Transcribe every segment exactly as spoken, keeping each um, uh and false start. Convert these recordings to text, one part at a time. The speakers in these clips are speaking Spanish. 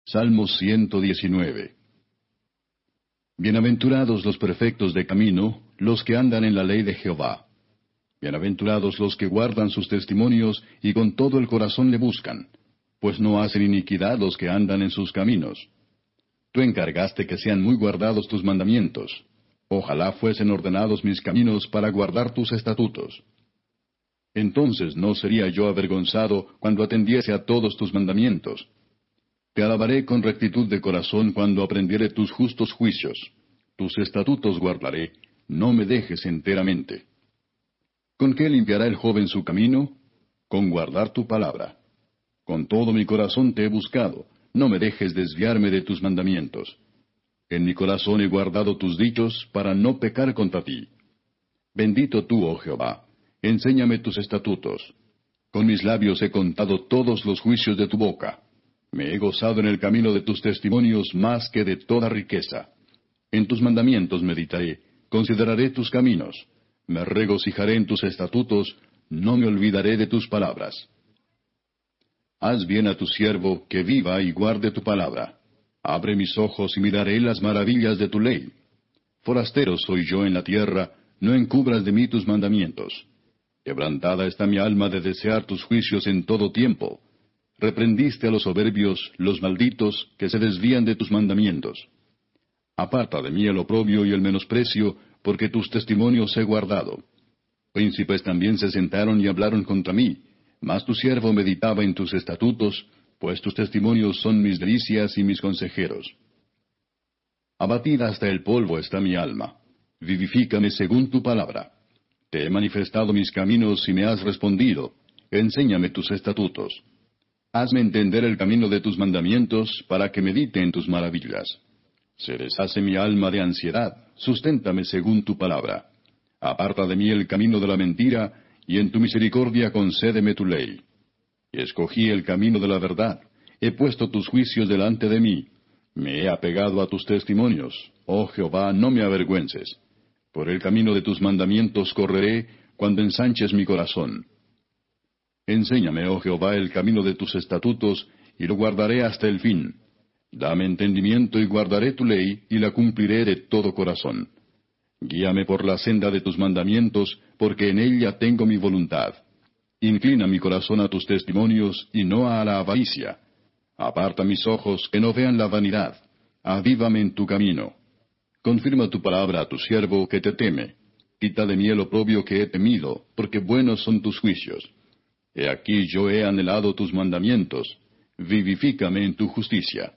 Salmo ciento diecinueve. Bienaventurados los perfectos de camino, los que andan en la ley de Jehová. Bienaventurados los que guardan sus testimonios y con todo el corazón le buscan, pues no hacen iniquidad los que andan en sus caminos. Tú encargaste que sean muy guardados tus mandamientos. Ojalá fuesen ordenados mis caminos para guardar tus estatutos. Entonces no sería yo avergonzado cuando atendiese a todos tus mandamientos. Te alabaré con rectitud de corazón cuando aprendiere tus justos juicios. Tus estatutos guardaré, no me dejes enteramente. ¿Con qué limpiará el joven su camino? Con guardar tu palabra. Con todo mi corazón te he buscado, no me dejes desviarme de tus mandamientos. En mi corazón he guardado tus dichos para no pecar contra ti. Bendito tú, oh Jehová, enséñame tus estatutos. Con mis labios he contado todos los juicios de tu boca. Me he gozado en el camino de tus testimonios más que de toda riqueza. En tus mandamientos meditaré, consideraré tus caminos. Me regocijaré en tus estatutos, no me olvidaré de tus palabras. Haz bien a tu siervo, que viva y guarde tu palabra. Abre mis ojos y miraré las maravillas de tu ley. Forastero soy yo en la tierra, no encubras de mí tus mandamientos. Quebrantada está mi alma de desear tus juicios en todo tiempo. Reprendiste a los soberbios, los malditos, que se desvían de tus mandamientos. Aparta de mí el oprobio y el menosprecio, porque tus testimonios he guardado. Príncipes también se sentaron y hablaron contra mí, mas tu siervo meditaba en tus estatutos, pues tus testimonios son mis delicias y mis consejeros. Abatida hasta el polvo está mi alma. Vivifícame según tu palabra. Te he manifestado mis caminos y me has respondido. Enséñame tus estatutos. Hazme entender el camino de tus mandamientos, para que medite en tus maravillas. Se deshace mi alma de ansiedad, susténtame según tu palabra. Aparta de mí el camino de la mentira, y en tu misericordia concédeme tu ley. Escogí el camino de la verdad, he puesto tus juicios delante de mí. Me he apegado a tus testimonios, oh Jehová, no me avergüences. Por el camino de tus mandamientos correré, cuando ensanches mi corazón. Enséñame, oh Jehová, el camino de tus estatutos, y lo guardaré hasta el fin. Dame entendimiento y guardaré tu ley, y la cumpliré de todo corazón. Guíame por la senda de tus mandamientos, porque en ella tengo mi voluntad. Inclina mi corazón a tus testimonios, y no a la avaricia. Aparta mis ojos, que no vean la vanidad. Avívame en tu camino. Confirma tu palabra a tu siervo, que te teme. Quita de mí el oprobio que he temido, porque buenos son tus juicios. He aquí yo he anhelado tus mandamientos. Vivifícame en tu justicia.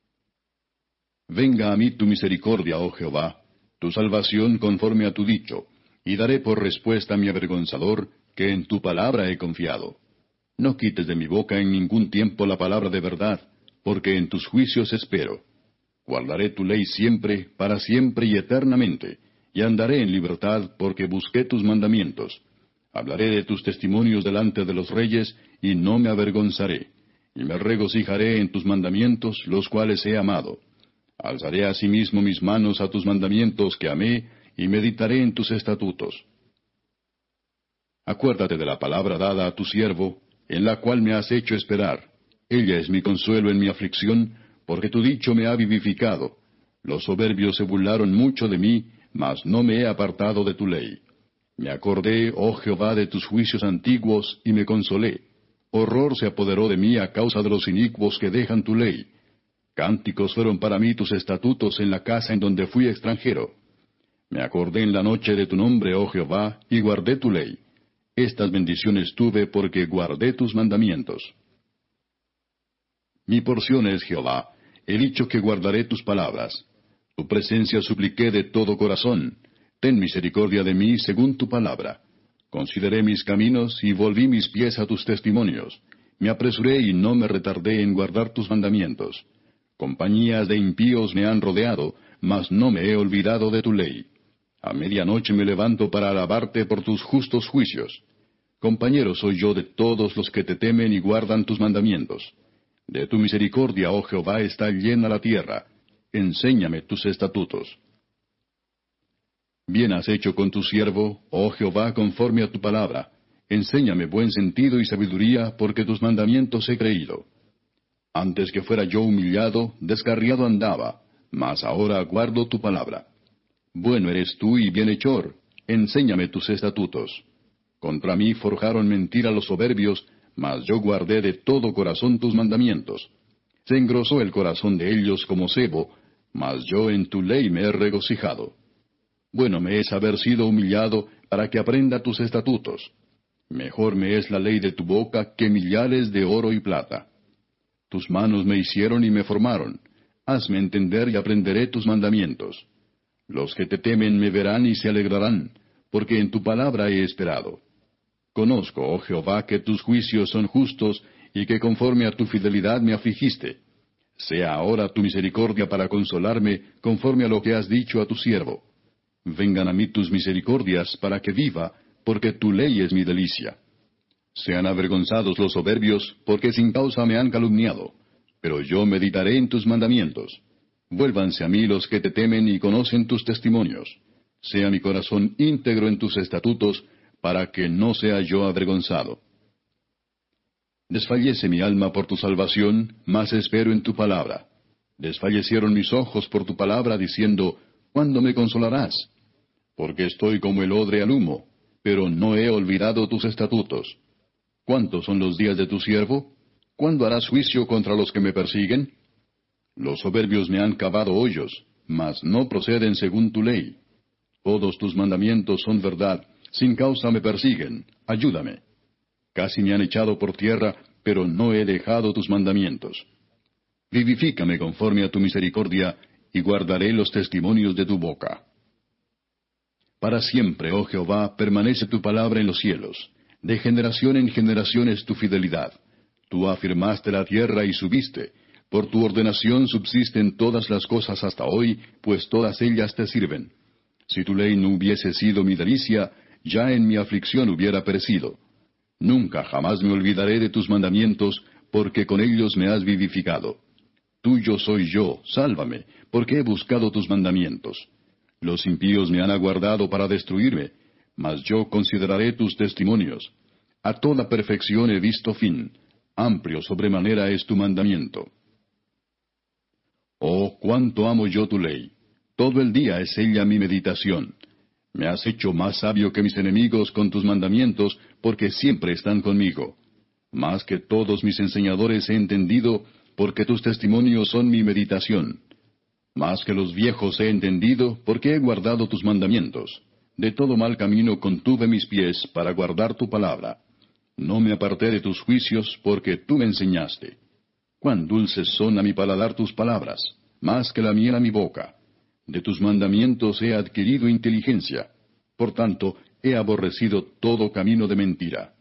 Venga a mí tu misericordia, oh Jehová, tu salvación conforme a tu dicho, y daré por respuesta a mi avergonzador, que en tu palabra he confiado. No quites de mi boca en ningún tiempo la palabra de verdad, porque en tus juicios espero. Guardaré tu ley siempre, para siempre y eternamente, y andaré en libertad, porque busqué tus mandamientos. Hablaré de tus testimonios delante de los reyes, y no me avergonzaré, y me regocijaré en tus mandamientos, los cuales he amado. Alzaré asimismo mis manos a tus mandamientos que amé, y meditaré en tus estatutos. Acuérdate de la palabra dada a tu siervo, en la cual me has hecho esperar. Ella es mi consuelo en mi aflicción, porque tu dicho me ha vivificado. Los soberbios se burlaron mucho de mí, mas no me he apartado de tu ley. Me acordé, oh Jehová, de tus juicios antiguos, y me consolé. Horror se apoderó de mí a causa de los inicuos que dejan tu ley. Cánticos fueron para mí tus estatutos en la casa en donde fui extranjero. Me acordé en la noche de tu nombre, oh Jehová, y guardé tu ley. Estas bendiciones tuve porque guardé tus mandamientos. Mi porción es Jehová, he dicho que guardaré tus palabras. Tu presencia supliqué de todo corazón. Ten misericordia de mí según tu palabra. Consideré mis caminos y volví mis pies a tus testimonios. Me apresuré y no me retardé en guardar tus mandamientos. Compañías de impíos me han rodeado, mas no me he olvidado de tu ley. A medianoche me levanto para alabarte por tus justos juicios. Compañero soy yo de todos los que te temen y guardan tus mandamientos. De tu misericordia, oh Jehová, está llena la tierra. Enséñame tus estatutos. Bien has hecho con tu siervo, oh Jehová, conforme a tu palabra. Enséñame buen sentido y sabiduría, porque tus mandamientos he creído. Antes que fuera yo humillado, descarriado andaba, mas ahora guardo tu palabra. Bueno eres tú y bienhechor, enséñame tus estatutos. Contra mí forjaron mentira los soberbios, mas yo guardé de todo corazón tus mandamientos. Se engrosó el corazón de ellos como sebo, mas yo en tu ley me he regocijado. Bueno me es haber sido humillado para que aprenda tus estatutos. Mejor me es la ley de tu boca que millares de oro y plata. Tus manos me hicieron y me formaron. Hazme entender y aprenderé tus mandamientos. Los que te temen me verán y se alegrarán, porque en tu palabra he esperado. Conozco, oh Jehová, que tus juicios son justos, y que conforme a tu fidelidad me afligiste. Sea ahora tu misericordia para consolarme, conforme a lo que has dicho a tu siervo. Vengan a mí tus misericordias, para que viva, porque tu ley es mi delicia. Sean avergonzados los soberbios, porque sin causa me han calumniado. Pero yo meditaré en tus mandamientos. Vuélvanse a mí los que te temen y conocen tus testimonios. Sea mi corazón íntegro en tus estatutos, para que no sea yo avergonzado. Desfallece mi alma por tu salvación, mas espero en tu palabra. Desfallecieron mis ojos por tu palabra, diciendo, ¿cuándo me consolarás? Porque estoy como el odre al humo, pero no he olvidado tus estatutos. ¿Cuántos son los días de tu siervo? ¿Cuándo harás juicio contra los que me persiguen? Los soberbios me han cavado hoyos, mas no proceden según tu ley. Todos tus mandamientos son verdad, sin causa me persiguen, ayúdame. Casi me han echado por tierra, pero no he dejado tus mandamientos. Vivifícame conforme a tu misericordia, y guardaré los testimonios de tu boca. Para siempre, oh Jehová, permanece tu palabra en los cielos. De generación en generación es tu fidelidad. Tú afirmaste la tierra y subiste. Por tu ordenación subsisten todas las cosas hasta hoy, pues todas ellas te sirven. Si tu ley no hubiese sido mi delicia, ya en mi aflicción hubiera perecido. Nunca jamás me olvidaré de tus mandamientos, porque con ellos me has vivificado. Tuyo soy yo, sálvame, porque he buscado tus mandamientos. Los impíos me han aguardado para destruirme, mas yo consideraré tus testimonios. A toda perfección he visto fin. Amplio sobremanera es tu mandamiento. Oh, cuánto amo yo tu ley. Todo el día es ella mi meditación. Me has hecho más sabio que mis enemigos con tus mandamientos, porque siempre están conmigo. Más que todos mis enseñadores he entendido, porque tus testimonios son mi meditación. Más que los viejos he entendido, porque he guardado tus mandamientos. De todo mal camino contuve mis pies para guardar tu palabra. No me aparté de tus juicios, porque tú me enseñaste. Cuán dulces son a mi paladar tus palabras, más que la miel a mi boca. De tus mandamientos he adquirido inteligencia. Por tanto, he aborrecido todo camino de mentira.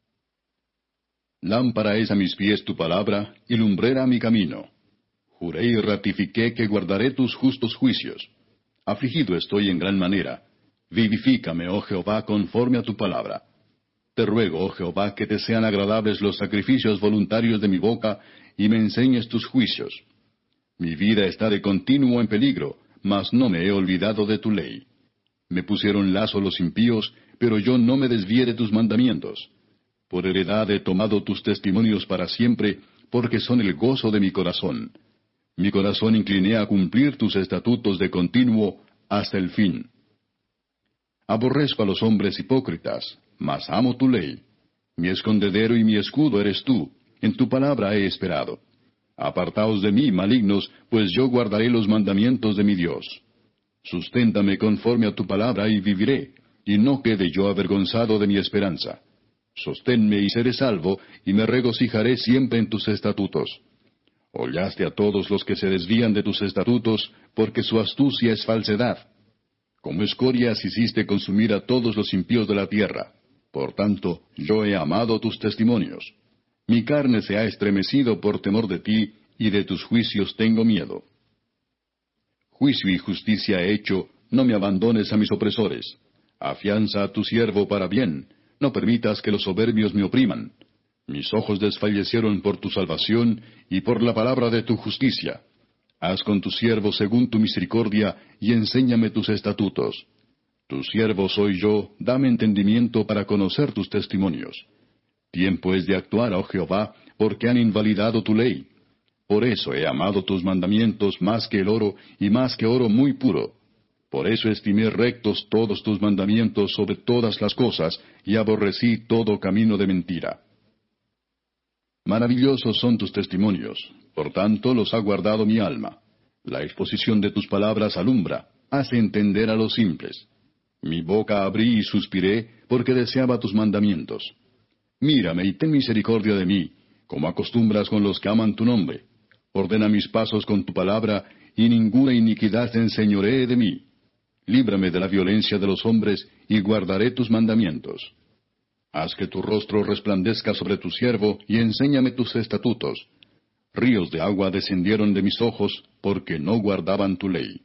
Lámpara es a mis pies tu palabra, y lumbrera a mi camino. Juré y ratifiqué que guardaré tus justos juicios. Afligido estoy en gran manera. Vivifícame, oh Jehová, conforme a tu palabra. Te ruego, oh Jehová, que te sean agradables los sacrificios voluntarios de mi boca, y me enseñes tus juicios. Mi vida está de continuo en peligro, mas no me he olvidado de tu ley. Me pusieron lazo los impíos, pero yo no me desvié de tus mandamientos. Por heredad he tomado tus testimonios para siempre, porque son el gozo de mi corazón. Mi corazón incliné a cumplir tus estatutos de continuo hasta el fin. Aborrezco a los hombres hipócritas, mas amo tu ley. Mi escondedero y mi escudo eres tú, en tu palabra he esperado. Apartaos de mí, malignos, pues yo guardaré los mandamientos de mi Dios. Susténtame conforme a tu palabra y viviré, y no quede yo avergonzado de mi esperanza. Sosténme y seré salvo, y me regocijaré siempre en tus estatutos. Hollaste a todos los que se desvían de tus estatutos, porque su astucia es falsedad. Como escorias hiciste consumir a todos los impíos de la tierra. Por tanto, yo he amado tus testimonios. Mi carne se ha estremecido por temor de ti, y de tus juicios tengo miedo. Juicio y justicia he hecho, no me abandones a mis opresores. Afianza a tu siervo para bien, no permitas que los soberbios me opriman. Mis ojos desfallecieron por tu salvación, y por la palabra de tu justicia. Haz con tu siervo según tu misericordia, y enséñame tus estatutos. Tu siervo soy yo, dame entendimiento para conocer tus testimonios. Tiempo es de actuar, oh Jehová, porque han invalidado tu ley. Por eso he amado tus mandamientos más que el oro, y más que oro muy puro. Por eso estimé rectos todos tus mandamientos sobre todas las cosas, y aborrecí todo camino de mentira. Maravillosos son tus testimonios, por tanto los ha guardado mi alma. La exposición de tus palabras alumbra, hace entender a los simples. Mi boca abrí y suspiré, porque deseaba tus mandamientos. Mírame y ten misericordia de mí, como acostumbras con los que aman tu nombre. Ordena mis pasos con tu palabra, y ninguna iniquidad te enseñoree de mí. Líbrame de la violencia de los hombres, y guardaré tus mandamientos. Haz que tu rostro resplandezca sobre tu siervo, y enséñame tus estatutos. Ríos de agua descendieron de mis ojos, porque no guardaban tu ley.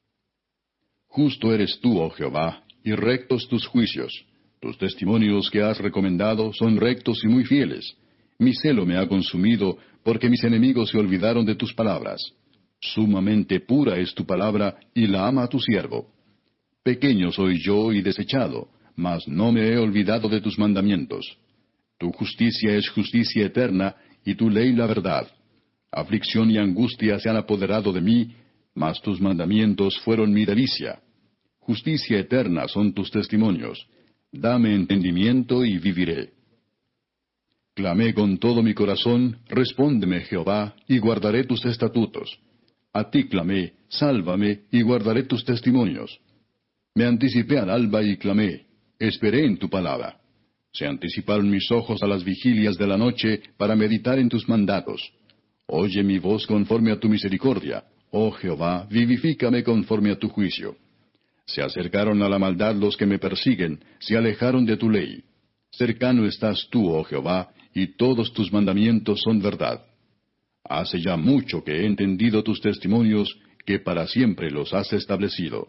Justo eres tú, oh Jehová, y rectos tus juicios. Tus testimonios que has recomendado son rectos y muy fieles. Mi celo me ha consumido, porque mis enemigos se olvidaron de tus palabras. Sumamente pura es tu palabra, y la ama tu siervo. Pequeño soy yo y desechado, mas no me he olvidado de tus mandamientos. Tu justicia es justicia eterna, y tu ley la verdad. Aflicción y angustia se han apoderado de mí, mas tus mandamientos fueron mi delicia. Justicia eterna son tus testimonios. Dame entendimiento y viviré. Clamé con todo mi corazón, respóndeme, Jehová, y guardaré tus estatutos. A ti clamé, sálvame, y guardaré tus testimonios. Me anticipé al alba y clamé, esperé en tu palabra. Se anticiparon mis ojos a las vigilias de la noche para meditar en tus mandatos. Oye mi voz conforme a tu misericordia. Oh Jehová, vivifícame conforme a tu juicio. Se acercaron a la maldad los que me persiguen, se alejaron de tu ley. Cercano estás tú, oh Jehová, y todos tus mandamientos son verdad. Hace ya mucho que he entendido tus testimonios, que para siempre los has establecido.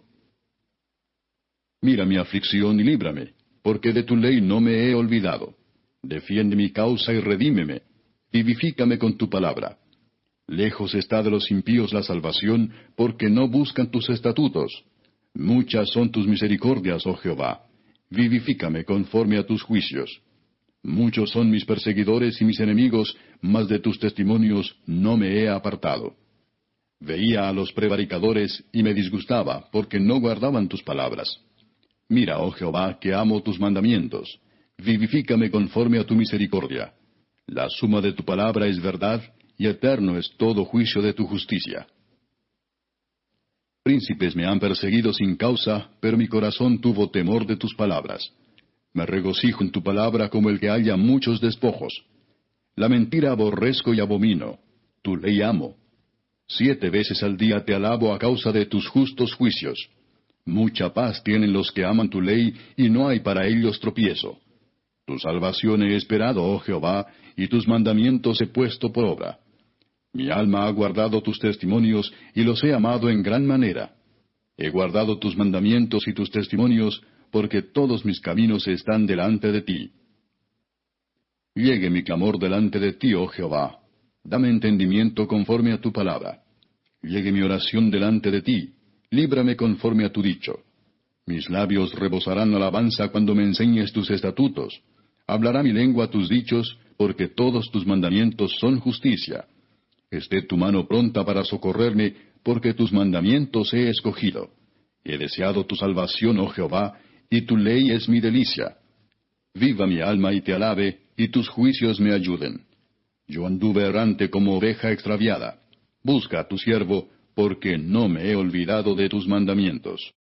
Mira mi aflicción y líbrame, porque de tu ley no me he olvidado. Defiende mi causa y redímeme. Vivifícame con tu palabra. Lejos está de los impíos la salvación, porque no buscan tus estatutos. Muchas son tus misericordias, oh Jehová. Vivifícame conforme a tus juicios. Muchos son mis perseguidores y mis enemigos, mas de tus testimonios no me he apartado. Veía a los prevaricadores y me disgustaba, porque no guardaban tus palabras. Mira, oh Jehová, que amo tus mandamientos. Vivifícame conforme a tu misericordia. La suma de tu palabra es verdad, y eterno es todo juicio de tu justicia. Príncipes me han perseguido sin causa, pero mi corazón tuvo temor de tus palabras. Me regocijo en tu palabra como el que halla muchos despojos. La mentira aborrezco y abomino. Tu ley amo. Siete veces al día te alabo a causa de tus justos juicios. Mucha paz tienen los que aman tu ley, y no hay para ellos tropiezo. Tu salvación he esperado, oh Jehová, y tus mandamientos he puesto por obra. Mi alma ha guardado tus testimonios, y los he amado en gran manera. He guardado tus mandamientos y tus testimonios, porque todos mis caminos están delante de ti. Llegue mi clamor delante de ti, oh Jehová. Dame entendimiento conforme a tu palabra. Llegue mi oración delante de ti. Líbrame conforme a tu dicho. Mis labios rebosarán alabanza cuando me enseñes tus estatutos. Hablará mi lengua tus dichos, porque todos tus mandamientos son justicia. Esté tu mano pronta para socorrerme, porque tus mandamientos he escogido. He deseado tu salvación, oh Jehová, y tu ley es mi delicia. Viva mi alma y te alabe, y tus juicios me ayuden. Yo anduve errante como oveja extraviada. Busca a tu siervo, porque no me he olvidado de tus mandamientos.